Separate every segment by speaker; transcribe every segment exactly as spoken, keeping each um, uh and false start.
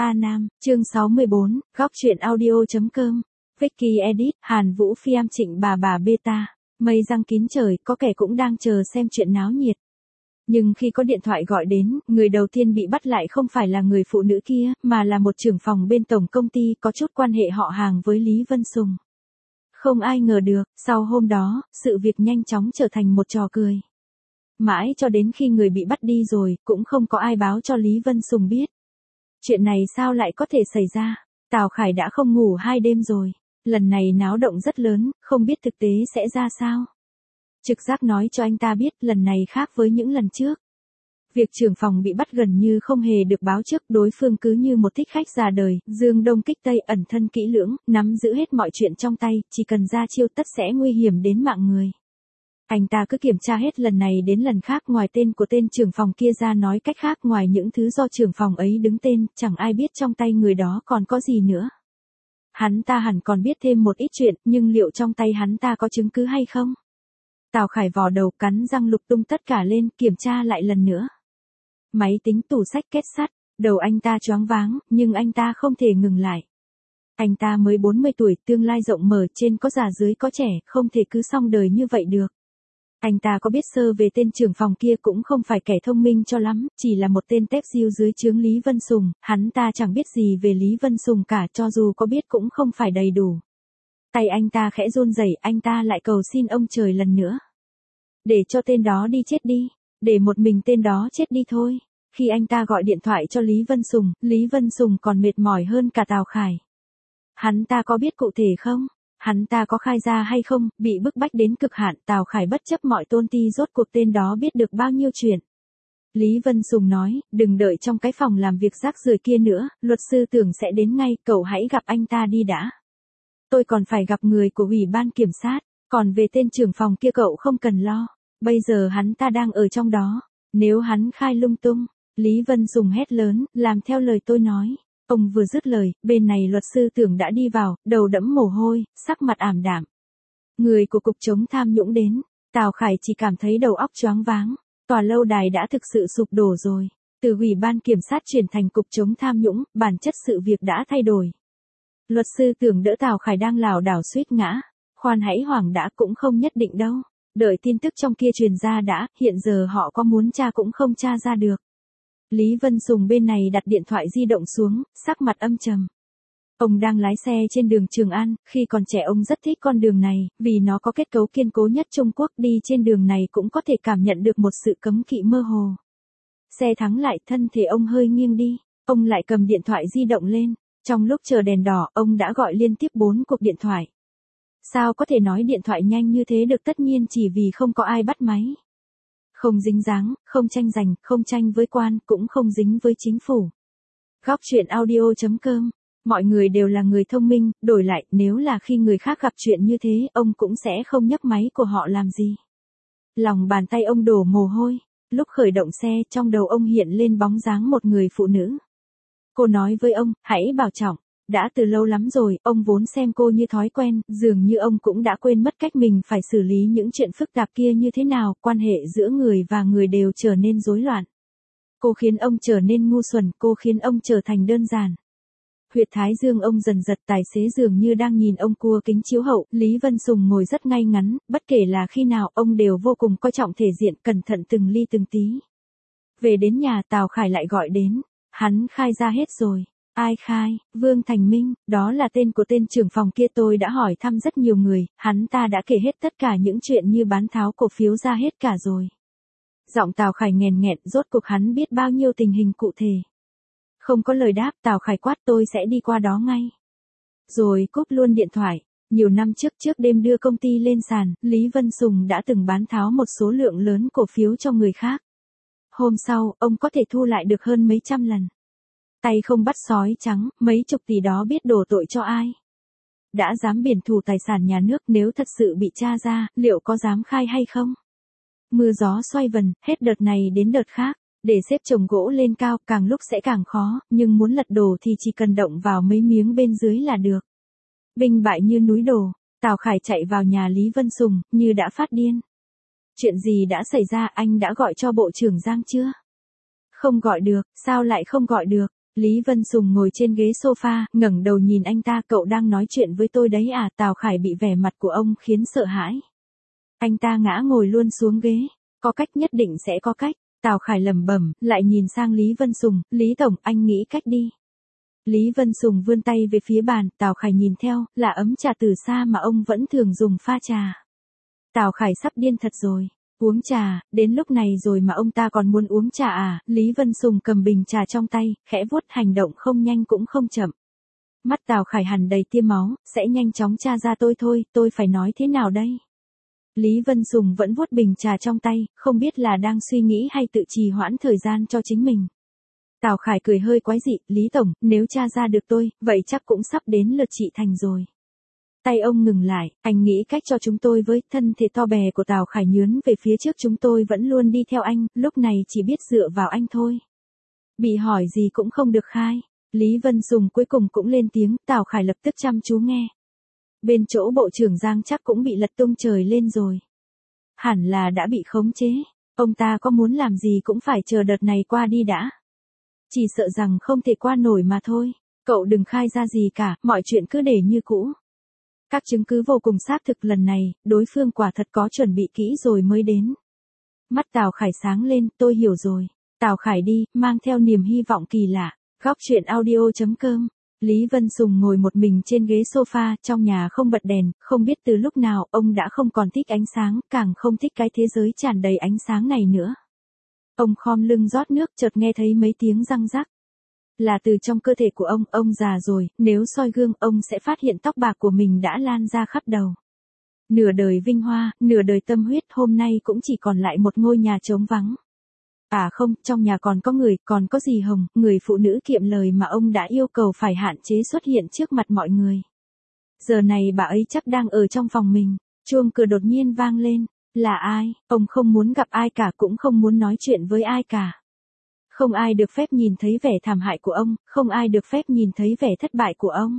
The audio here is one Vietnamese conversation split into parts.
Speaker 1: A Nam, chương sáu mươi bốn, góc truyện audio.com. Vicky Edit, Hàn Vũ Phiam Trịnh bà bà beta. Mây răng kín trời, có kẻ cũng đang chờ xem chuyện náo nhiệt. Nhưng khi có điện thoại gọi đến, người đầu tiên bị bắt lại không phải là người phụ nữ kia, mà là một trưởng phòng bên tổng công ty có chút quan hệ họ hàng với Lý Vân Sùng. Không ai ngờ được, sau hôm đó, sự việc nhanh chóng trở thành một trò cười. Mãi cho đến khi người bị bắt đi rồi, cũng không có ai báo cho Lý Vân Sùng biết. Chuyện này sao lại có thể xảy ra? Tào Khải đã không ngủ hai đêm rồi. Lần này náo động rất lớn, không biết thực tế sẽ ra sao. Trực giác nói cho anh ta biết lần này khác với những lần trước. Việc trưởng phòng bị bắt gần như không hề được báo trước, đối phương cứ như một thích khách già đời, dương đông kích tây, ẩn thân kỹ lưỡng, nắm giữ hết mọi chuyện trong tay, chỉ cần ra chiêu tất sẽ nguy hiểm đến mạng người. Anh ta cứ kiểm tra hết lần này đến lần khác, ngoài tên của tên trưởng phòng kia ra, nói cách khác ngoài những thứ do trưởng phòng ấy đứng tên, chẳng ai biết trong tay người đó còn có gì nữa. Hắn ta hẳn còn biết thêm một ít chuyện, nhưng liệu trong tay hắn ta có chứng cứ hay không? Tào Khải vò đầu, cắn răng lục tung tất cả lên, kiểm tra lại lần nữa. Máy tính, tủ sách, kết sắt, đầu anh ta choáng váng, nhưng anh ta không thể ngừng lại. Anh ta mới bốn mươi tuổi, tương lai rộng mở, trên có già dưới có trẻ, không thể cứ xong đời như vậy được. Anh ta có biết sơ về tên trưởng phòng kia, cũng không phải kẻ thông minh cho lắm, chỉ là một tên tép diêu dưới trướng Lý Vân Sùng, hắn ta chẳng biết gì về Lý Vân Sùng cả, cho dù có biết cũng không phải đầy đủ. Tay anh ta khẽ run rẩy, anh ta lại cầu xin ông trời lần nữa. Để cho tên đó đi chết đi, để một mình tên đó chết đi thôi. Khi anh ta gọi điện thoại cho Lý Vân Sùng, Lý Vân Sùng còn mệt mỏi hơn cả Tào Khải. Hắn ta có biết cụ thể không? Hắn ta có khai ra hay không? Bị bức bách đến cực hạn, Tào Khải bất chấp mọi tôn ti, rốt cuộc tên đó biết được bao nhiêu chuyện. Lý Vân Sùng nói, đừng đợi trong cái phòng làm việc rác rưởi kia nữa, luật sư Tưởng sẽ đến ngay, cậu hãy gặp anh ta đi đã. Tôi còn phải gặp người của Ủy ban Kiểm sát, còn về tên trưởng phòng kia cậu không cần lo, bây giờ hắn ta đang ở trong đó, nếu hắn khai lung tung. Lý Vân Sùng hét lớn, làm theo lời tôi nói. Ông vừa dứt lời, bên này luật sư Tưởng đã đi vào, đầu đẫm mồ hôi, sắc mặt ảm đạm. Người của cục chống tham nhũng đến, Tào Khải chỉ cảm thấy đầu óc choáng váng, tòa lâu đài đã thực sự sụp đổ rồi, từ Ủy ban Kiểm sát chuyển thành cục chống tham nhũng, bản chất sự việc đã thay đổi. Luật sư Tưởng đỡ Tào Khải đang lảo đảo suýt ngã, khoan hãy hoảng đã, cũng không nhất định đâu, đợi tin tức trong kia truyền ra đã, hiện giờ họ có muốn tra cũng không tra ra được. Lý Vân Sùng bên này đặt điện thoại di động xuống, sắc mặt âm trầm. Ông đang lái xe trên đường Trường An, khi còn trẻ ông rất thích con đường này, vì nó có kết cấu kiên cố nhất Trung Quốc, đi trên đường này cũng có thể cảm nhận được một sự cấm kỵ mơ hồ. Xe thắng lại, thân thể ông hơi nghiêng đi, ông lại cầm điện thoại di động lên, trong lúc chờ đèn đỏ, ông đã gọi liên tiếp bốn cuộc điện thoại. Sao có thể nói điện thoại nhanh như thế được, tất nhiên chỉ vì không có ai bắt máy. Không dính dáng, không tranh giành, không tranh với quan, cũng không dính với chính phủ. Góc truyện audio.com. Mọi người đều là người thông minh, đổi lại, nếu là khi người khác gặp chuyện như thế, ông cũng sẽ không nhấc máy của họ làm gì. Lòng bàn tay ông đổ mồ hôi, lúc khởi động xe, trong đầu ông hiện lên bóng dáng một người phụ nữ. Cô nói với ông, hãy bảo trọng. Đã từ lâu lắm rồi, ông vốn xem cô như thói quen, dường như ông cũng đã quên mất cách mình phải xử lý những chuyện phức tạp kia như thế nào, quan hệ giữa người và người đều trở nên rối loạn. Cô khiến ông trở nên ngu xuẩn, cô khiến ông trở thành đơn giản. Huyệt thái dương ông dần giật, tài xế dường như đang nhìn ông qua kính chiếu hậu, Lý Vân Sùng ngồi rất ngay ngắn, bất kể là khi nào, ông đều vô cùng coi trọng thể diện, cẩn thận từng ly từng tí. Về đến nhà, Tào Khải lại gọi đến, hắn khai ra hết rồi. Ai khai? Vương Thành Minh, đó là tên của tên trưởng phòng kia, tôi đã hỏi thăm rất nhiều người, hắn ta đã kể hết tất cả những chuyện như bán tháo cổ phiếu ra hết cả rồi. Giọng Tào Khải nghèn nghẹn, rốt cuộc hắn biết bao nhiêu tình hình cụ thể. Không có lời đáp, Tào Khải quát, tôi sẽ đi qua đó ngay. Rồi cúp luôn điện thoại. Nhiều năm trước, trước đêm đưa công ty lên sàn, Lý Vân Sùng đã từng bán tháo một số lượng lớn cổ phiếu cho người khác. Hôm sau, ông có thể thu lại được hơn mấy trăm lần. Tay không bắt sói trắng, mấy chục tỷ đó biết đổ tội cho ai. Đã dám biển thủ tài sản nhà nước, nếu thật sự bị tra ra, liệu có dám khai hay không? Mưa gió xoay vần, hết đợt này đến đợt khác, để xếp chồng gỗ lên cao, càng lúc sẽ càng khó, nhưng muốn lật đổ thì chỉ cần động vào mấy miếng bên dưới là được. Binh bại như núi đổ, Tào Khải chạy vào nhà Lý Vân Sùng, như đã phát điên. Chuyện gì đã xảy ra, anh đã gọi cho Bộ trưởng Giang chưa? Không gọi được, sao lại không gọi được? Lý Vân Sùng ngồi trên ghế sofa, ngẩng đầu nhìn anh ta, cậu đang nói chuyện với tôi đấy à? Tào Khải bị vẻ mặt của ông khiến sợ hãi. Anh ta ngã ngồi luôn xuống ghế. Có cách, nhất định sẽ có cách. Tào Khải lẩm bẩm, lại nhìn sang Lý Vân Sùng, Lý Tổng, anh nghĩ cách đi. Lý Vân Sùng vươn tay về phía bàn, Tào Khải nhìn theo, là ấm trà từ xa mà ông vẫn thường dùng pha trà. Tào Khải sắp điên thật rồi. Uống trà, đến lúc này rồi mà ông ta còn muốn uống trà à? Lý Vân Sùng cầm bình trà trong tay, khẽ vuốt, hành động không nhanh cũng không chậm. Mắt Tào Khải hằn đầy tia máu, sẽ nhanh chóng tra ra tôi thôi, tôi phải nói thế nào đây? Lý Vân Sùng vẫn vuốt bình trà trong tay, không biết là đang suy nghĩ hay tự trì hoãn thời gian cho chính mình. Tào Khải cười hơi quái dị, Lý Tổng, nếu tra ra được tôi, vậy chắc cũng sắp đến lượt chị Thành rồi. Tay ông ngừng lại, anh nghĩ cách cho chúng tôi với. Thân thể to bè của Tào Khải nhướn về phía trước, chúng tôi vẫn luôn đi theo anh, lúc này chỉ biết dựa vào anh thôi. Bị hỏi gì cũng không được khai. Lý Vân Sùng cuối cùng cũng lên tiếng, Tào Khải lập tức chăm chú nghe. Bên chỗ Bộ trưởng Giang chắc cũng bị lật tung trời lên rồi. Hẳn là đã bị khống chế. Ông ta có muốn làm gì cũng phải chờ đợt này qua đi đã. Chỉ sợ rằng không thể qua nổi mà thôi. Cậu đừng khai ra gì cả, mọi chuyện cứ để như cũ. Các chứng cứ vô cùng xác thực, lần này, đối phương quả thật có chuẩn bị kỹ rồi mới đến. Mắt Tào Khải sáng lên, tôi hiểu rồi. Tào Khải đi, mang theo niềm hy vọng kỳ lạ. Góc truyện audio chấm com. Lý Vân Sùng ngồi một mình trên ghế sofa, trong nhà không bật đèn, không biết từ lúc nào ông đã không còn thích ánh sáng, càng không thích cái thế giới tràn đầy ánh sáng này nữa. Ông khom lưng rót nước, chợt nghe thấy mấy tiếng răng rắc. Là từ trong cơ thể của ông, ông già rồi, nếu soi gương ông sẽ phát hiện tóc bạc của mình đã lan ra khắp đầu. Nửa đời vinh hoa, nửa đời tâm huyết, hôm nay cũng chỉ còn lại một ngôi nhà trống vắng. À không, trong nhà còn có người, còn có dì Hồng, người phụ nữ kiệm lời mà ông đã yêu cầu phải hạn chế xuất hiện trước mặt mọi người. Giờ này bà ấy chắc đang ở trong phòng mình. Chuông cửa đột nhiên vang lên. Là ai? Ông không muốn gặp ai cả, cũng không muốn nói chuyện với ai cả. Không ai được phép nhìn thấy vẻ thảm hại của ông, không ai được phép nhìn thấy vẻ thất bại của ông.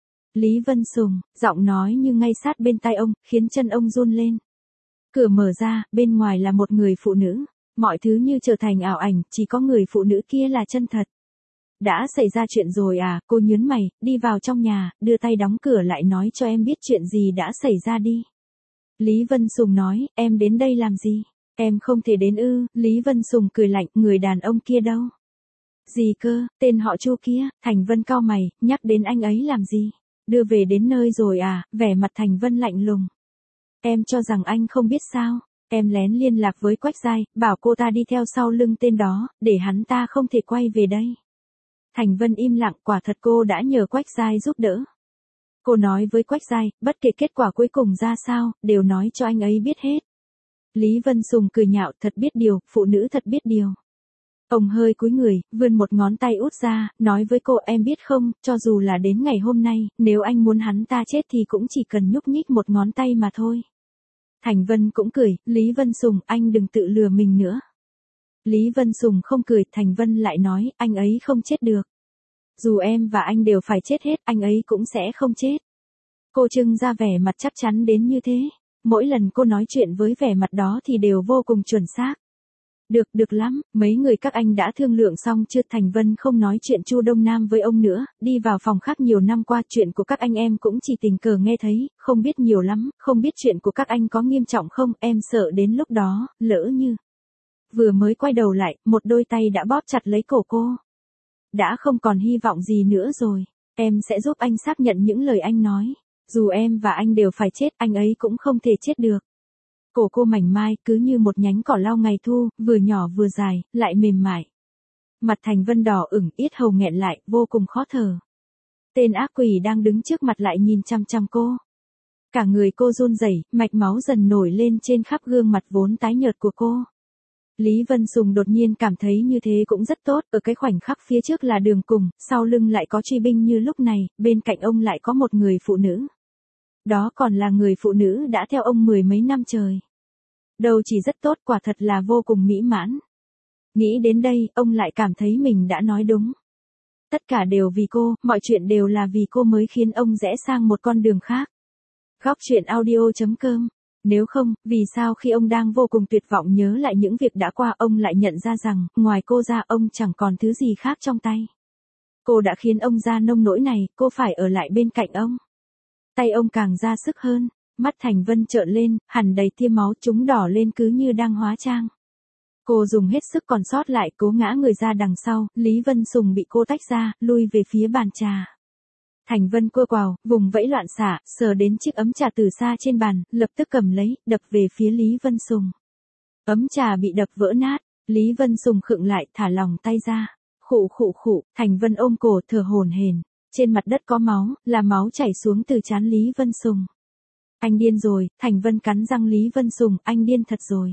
Speaker 1: Lý Vân Sùng, giọng nói như ngay sát bên tai ông, khiến chân ông run lên. Cửa mở ra, bên ngoài là một người phụ nữ. Mọi thứ như trở thành ảo ảnh, chỉ có người phụ nữ kia là chân thật. Đã xảy ra chuyện rồi à? Cô nhớn mày, đi vào trong nhà, đưa tay đóng cửa lại, nói cho em biết chuyện gì đã xảy ra đi. Lý Vân Sùng nói, em đến đây làm gì? Em không thể đến ư? Lý Vân Sùng cười lạnh, người đàn ông kia đâu? Gì cơ? Tên họ Chu kia? Thành Vân cau mày, nhắc đến anh ấy làm gì? Đưa về đến nơi rồi à? Vẻ mặt Thành Vân lạnh lùng. Em cho rằng anh không biết sao? Em lén liên lạc với Quách Giai, bảo cô ta đi theo sau lưng tên đó, để hắn ta không thể quay về đây. Thành Vân im lặng, quả thật cô đã nhờ Quách Giai giúp đỡ. Cô nói với Quách Giai, bất kể kết quả cuối cùng ra sao, đều nói cho anh ấy biết hết. Lý Vân Sùng cười nhạo, thật biết điều, phụ nữ thật biết điều. Ông hơi cúi người, vươn một ngón tay út ra, nói với cô, em biết không, cho dù là đến ngày hôm nay, nếu anh muốn hắn ta chết thì cũng chỉ cần nhúc nhích một ngón tay mà thôi. Thành Vân cũng cười, Lý Vân Sùng, anh đừng tự lừa mình nữa. Lý Vân Sùng không cười, Thành Vân lại nói, anh ấy không chết được. Dù em và anh đều phải chết hết, anh ấy cũng sẽ không chết. Cô trưng ra vẻ mặt chắc chắn đến như thế. Mỗi lần cô nói chuyện với vẻ mặt đó thì đều vô cùng chuẩn xác. Được, được lắm, mấy người các anh đã thương lượng xong chưa? Thành Vân không nói chuyện Chu Đông Nam với ông nữa, đi vào phòng khác. Nhiều năm qua chuyện của các anh em cũng chỉ tình cờ nghe thấy, không biết nhiều lắm, không biết chuyện của các anh có nghiêm trọng không, em sợ đến lúc đó, lỡ như. Vừa mới quay đầu lại, một đôi tay đã bóp chặt lấy cổ cô. Đã không còn hy vọng gì nữa rồi, em sẽ giúp anh xác nhận những lời anh nói. Dù em và anh đều phải chết, anh ấy cũng không thể chết được. Cổ cô mảnh mai, cứ như một nhánh cỏ lau ngày thu, vừa nhỏ vừa dài, lại mềm mại. Mặt Thành Vân đỏ ửng, yết hầu nghẹn lại, vô cùng khó thở. Tên ác quỷ đang đứng trước mặt lại nhìn chăm chăm cô. Cả người cô run rẩy, mạch máu dần nổi lên trên khắp gương mặt vốn tái nhợt của cô. Lý Vân Sùng đột nhiên cảm thấy như thế cũng rất tốt, ở cái khoảnh khắc phía trước là đường cùng, sau lưng lại có truy binh như lúc này, bên cạnh ông lại có một người phụ nữ. Đó còn là người phụ nữ đã theo ông mười mấy năm trời. Đâu chỉ rất tốt, quả thật là vô cùng mỹ mãn. Nghĩ đến đây, ông lại cảm thấy mình đã nói đúng. Tất cả đều vì cô, mọi chuyện đều là vì cô mới khiến ông rẽ sang một con đường khác. Góc truyện audio chấm com. Nếu không, vì sao khi ông đang vô cùng tuyệt vọng nhớ lại những việc đã qua, ông lại nhận ra rằng, ngoài cô ra ông chẳng còn thứ gì khác trong tay. Cô đã khiến ông ra nông nỗi này, cô phải ở lại bên cạnh ông. Tay ông càng ra sức hơn, mắt Thành Vân trợn lên, hằn đầy tia máu, chúng đỏ lên cứ như đang hóa trang. Cô dùng hết sức còn sót lại cố ngã người ra đằng sau, Lý Vân Sùng bị cô tách ra, lui về phía bàn trà. Thành Vân cua quào, vùng vẫy loạn xạ, sờ đến chiếc ấm trà từ xa trên bàn, lập tức cầm lấy, đập về phía Lý Vân Sùng. Ấm trà bị đập vỡ nát, Lý Vân Sùng khựng lại, thả lỏng tay ra. Khụ khụ khụ, Thành Vân ôm cổ thở hổn hển. Trên mặt đất có máu, là máu chảy xuống từ trán Lý Vân Sùng. Anh điên rồi, Thành Vân cắn răng Lý Vân Sùng, anh điên thật rồi.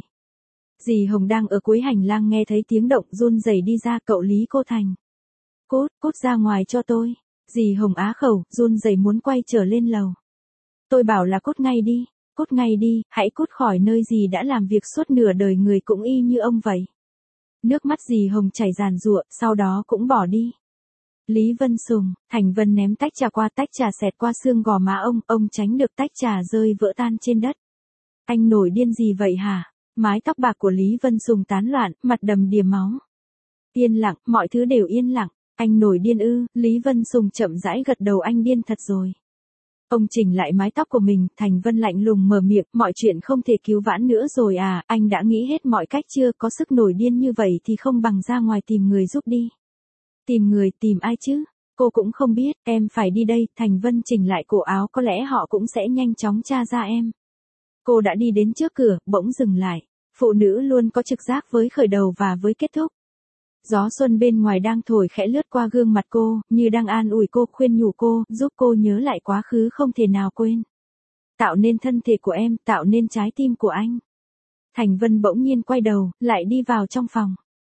Speaker 1: Dì Hồng đang ở cuối hành lang nghe thấy tiếng động run rẩy đi ra, cậu Lý cô Thành. Cút, cút ra ngoài cho tôi. Dì Hồng á khẩu, run rẩy muốn quay trở lên lầu. Tôi bảo là cút ngay đi, cút ngay đi, hãy cút khỏi nơi dì đã làm việc suốt nửa đời người cũng y như ông vậy. Nước mắt dì Hồng chảy ràn rụa, sau đó cũng bỏ đi. Lý Vân Sùng, Thành Vân ném tách trà qua, tách trà xẹt qua xương gò má ông, ông tránh được tách trà rơi vỡ tan trên đất. Anh nổi điên gì vậy hả? Mái tóc bạc của Lý Vân Sùng tán loạn, mặt đầm đìa máu. Yên lặng, mọi thứ đều yên lặng. Anh nổi điên ư? Lý Vân Sùng chậm rãi gật đầu, anh điên thật rồi. Ông chỉnh lại mái tóc của mình, Thành Vân lạnh lùng mở miệng, mọi chuyện không thể cứu vãn nữa rồi à, anh đã nghĩ hết mọi cách chưa, có sức nổi điên như vậy thì không bằng ra ngoài tìm người giúp đi. Tìm người, tìm ai chứ? Cô cũng không biết, em phải đi đây, Thành Vân chỉnh lại cổ áo, có lẽ họ cũng sẽ nhanh chóng tra ra em. Cô đã đi đến trước cửa, bỗng dừng lại. Phụ nữ luôn có trực giác với khởi đầu và với kết thúc. Gió xuân bên ngoài đang thổi khẽ lướt qua gương mặt cô, như đang an ủi cô, khuyên nhủ cô, giúp cô nhớ lại quá khứ không thể nào quên. Tạo nên thân thể của em, tạo nên trái tim của anh. Thành Vân bỗng nhiên quay đầu, lại đi vào trong phòng.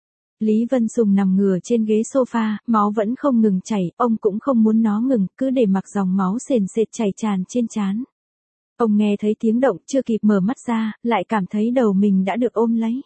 Speaker 1: Lý Vân Sùng nằm ngửa trên ghế sofa, máu vẫn không ngừng chảy, ông cũng không muốn nó ngừng, cứ để mặc dòng máu sền sệt chảy tràn trên trán. Ông nghe thấy tiếng động, chưa kịp mở mắt ra, lại cảm thấy đầu mình đã được ôm lấy.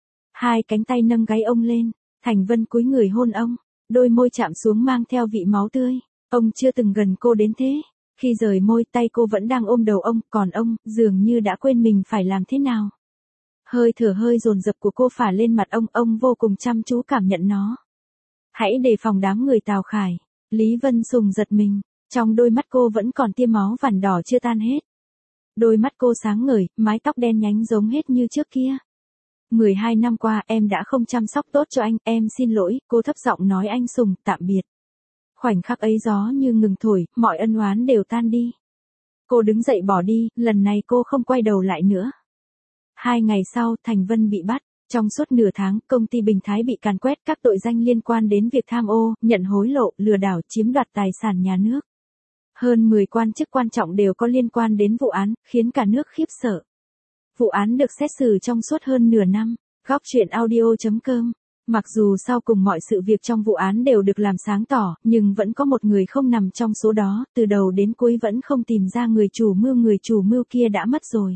Speaker 1: Hai cánh tay nâng gáy ông lên, Thành Vân cúi người hôn ông, đôi môi chạm xuống mang theo vị máu tươi. Ông chưa từng gần cô đến thế. Khi rời môi, tay cô vẫn đang ôm đầu ông, còn ông, dường như đã quên mình phải làm thế nào. Hơi thở hơi dồn dập của cô phả lên mặt ông, ông vô cùng chăm chú cảm nhận nó. Hãy đề phòng đám người Tào Khải. Lý Vân Sùng giật mình, trong đôi mắt cô vẫn còn tia máu vằn đỏ chưa tan hết. Đôi mắt cô sáng ngời, mái tóc đen nhánh giống hết như trước kia. mười hai năm qua em đã không chăm sóc tốt cho anh, em xin lỗi, cô thấp giọng nói anh Sùng, tạm biệt. Khoảnh khắc ấy gió như ngừng thổi, mọi ân oán đều tan đi. Cô đứng dậy bỏ đi, lần này cô không quay đầu lại nữa. Hai ngày sau, Thành Vân bị bắt. Trong suốt nửa tháng, công ty Bình Thái bị càn quét các tội danh liên quan đến việc tham ô, nhận hối lộ, lừa đảo, chiếm đoạt tài sản nhà nước. Hơn mười quan chức quan trọng đều có liên quan đến vụ án, khiến cả nước khiếp sợ. Vụ án được xét xử trong suốt hơn nửa năm. Góc truyện audio chấm com. Mặc dù sau cùng mọi sự việc trong vụ án đều được làm sáng tỏ, nhưng vẫn có một người không nằm trong số đó, từ đầu đến cuối vẫn không tìm ra người chủ mưu, người chủ mưu kia đã mất rồi.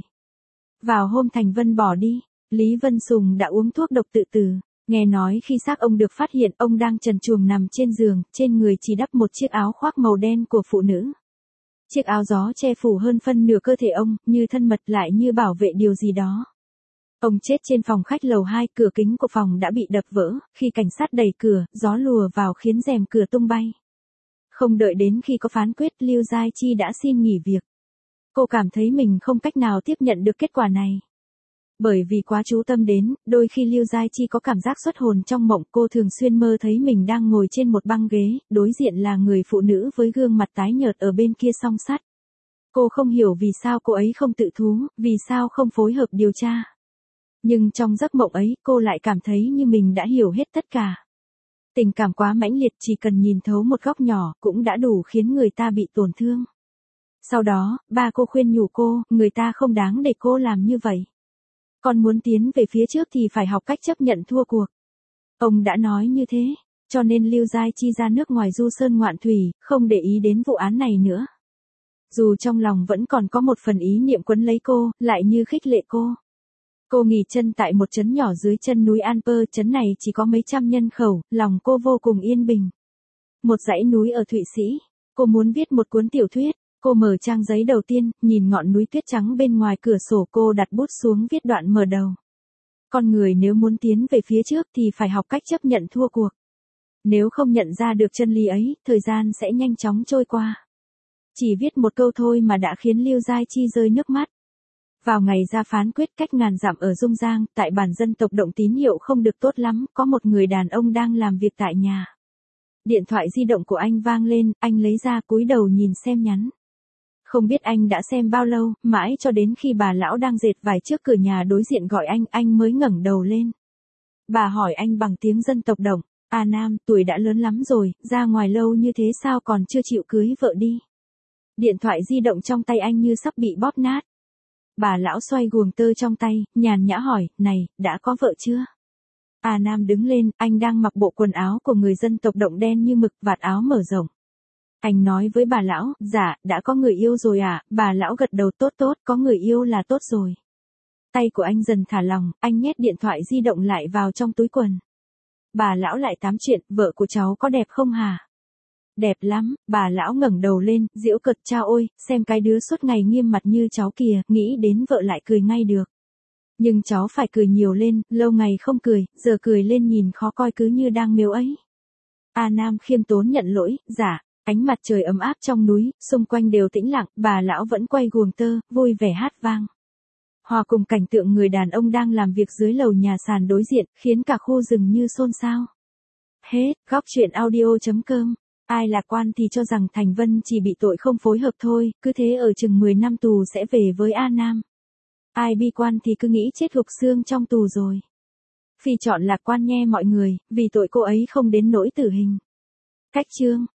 Speaker 1: Vào hôm Thành Vân bỏ đi, Lý Vân Sùng đã uống thuốc độc tự tử. Nghe nói khi xác ông được phát hiện, ông đang trần truồng nằm trên giường, trên người chỉ đắp một chiếc áo khoác màu đen của phụ nữ. Chiếc áo gió che phủ hơn phân nửa cơ thể ông, như thân mật lại như bảo vệ điều gì đó. Ông chết trên phòng khách lầu hai, cửa kính của phòng đã bị đập vỡ, khi cảnh sát đẩy cửa, gió lùa vào khiến rèm cửa tung bay. Không đợi đến khi có phán quyết, Lưu Giai Chi đã xin nghỉ việc. Cô cảm thấy mình không cách nào tiếp nhận được kết quả này. Bởi vì quá chú tâm đến, đôi khi Lưu Giai Chi có cảm giác xuất hồn trong mộng, cô thường xuyên mơ thấy mình đang ngồi trên một băng ghế, đối diện là người phụ nữ với gương mặt tái nhợt ở bên kia song sắt. Cô không hiểu vì sao cô ấy không tự thú, vì sao không phối hợp điều tra. Nhưng trong giấc mộng ấy, cô lại cảm thấy như mình đã hiểu hết tất cả. Tình cảm quá mãnh liệt, chỉ cần nhìn thấu một góc nhỏ, cũng đã đủ khiến người ta bị tổn thương. Sau đó, ba cô khuyên nhủ cô, người ta không đáng để cô làm như vậy. Con muốn tiến về phía trước thì phải học cách chấp nhận thua cuộc. Ông đã nói như thế, cho nên Lưu Giai Chi ra nước ngoài du sơn ngoạn thủy, không để ý đến vụ án này nữa. Dù trong lòng vẫn còn có một phần ý niệm quấn lấy cô, lại như khích lệ cô. Cô nghỉ chân tại một trấn nhỏ dưới chân núi Alper, trấn này chỉ có mấy trăm nhân khẩu, lòng cô vô cùng yên bình. Một dãy núi ở Thụy Sĩ, cô muốn viết một cuốn tiểu thuyết. Cô mở trang giấy đầu tiên, nhìn ngọn núi tuyết trắng bên ngoài cửa sổ, cô đặt bút xuống viết đoạn mở đầu. Con người nếu muốn tiến về phía trước thì phải học cách chấp nhận thua cuộc. Nếu không nhận ra được chân lý ấy, thời gian sẽ nhanh chóng trôi qua. Chỉ viết một câu thôi mà đã khiến Liêu Giai Chi rơi nước mắt. Vào ngày ra phán quyết cách ngàn dặm ở Dung Giang, tại bản dân tộc Động tín hiệu không được tốt lắm, có một người đàn ông đang làm việc tại nhà. Điện thoại di động của anh vang lên, anh lấy ra cúi đầu nhìn xem nhắn. Không biết anh đã xem bao lâu, mãi cho đến khi bà lão đang dệt vải trước cửa nhà đối diện gọi anh, anh mới ngẩng đầu lên. Bà hỏi anh bằng tiếng dân tộc Động, "À Nam, tuổi đã lớn lắm rồi, ra ngoài lâu như thế sao còn chưa chịu cưới vợ đi?" Điện thoại di động trong tay anh như sắp bị bóp nát. Bà lão xoay guồng tơ trong tay, nhàn nhã hỏi, "Này, đã có vợ chưa?" À Nam đứng lên, anh đang mặc bộ quần áo của người dân tộc Động đen như mực, vạt áo mở rộng. Anh nói với bà lão, "Dạ, đã có người yêu rồi à?" Bà lão gật đầu, "Tốt tốt, có người yêu là tốt rồi." Tay của anh dần thả lỏng, anh nhét điện thoại di động lại vào trong túi quần. Bà lão lại tám chuyện, "Vợ của cháu có đẹp không hả?" "Đẹp lắm." Bà lão ngẩng đầu lên, giễu cợt, "Chao ôi, xem cái đứa suốt ngày nghiêm mặt như cháu kìa, nghĩ đến vợ lại cười ngay được. Nhưng cháu phải cười nhiều lên, lâu ngày không cười, giờ cười lên nhìn khó coi cứ như đang miếu ấy." A Nam khiêm tốn nhận lỗi, "Dạ." Ánh mặt trời ấm áp trong núi, xung quanh đều tĩnh lặng, bà lão vẫn quay guồng tơ, vui vẻ hát vang. Hòa cùng cảnh tượng người đàn ông đang làm việc dưới lầu nhà sàn đối diện, khiến cả khu rừng như xôn xao. Hết, góc truyện audio chấm com. Ai lạc quan thì cho rằng Thành Vân chỉ bị tội không phối hợp thôi, cứ thế ở chừng mười năm tù sẽ về với A Nam. Ai bi quan thì cứ nghĩ chết gục xương trong tù rồi. Phi chọn lạc quan nghe mọi người, vì tội cô ấy không đến nỗi tử hình. Cách chương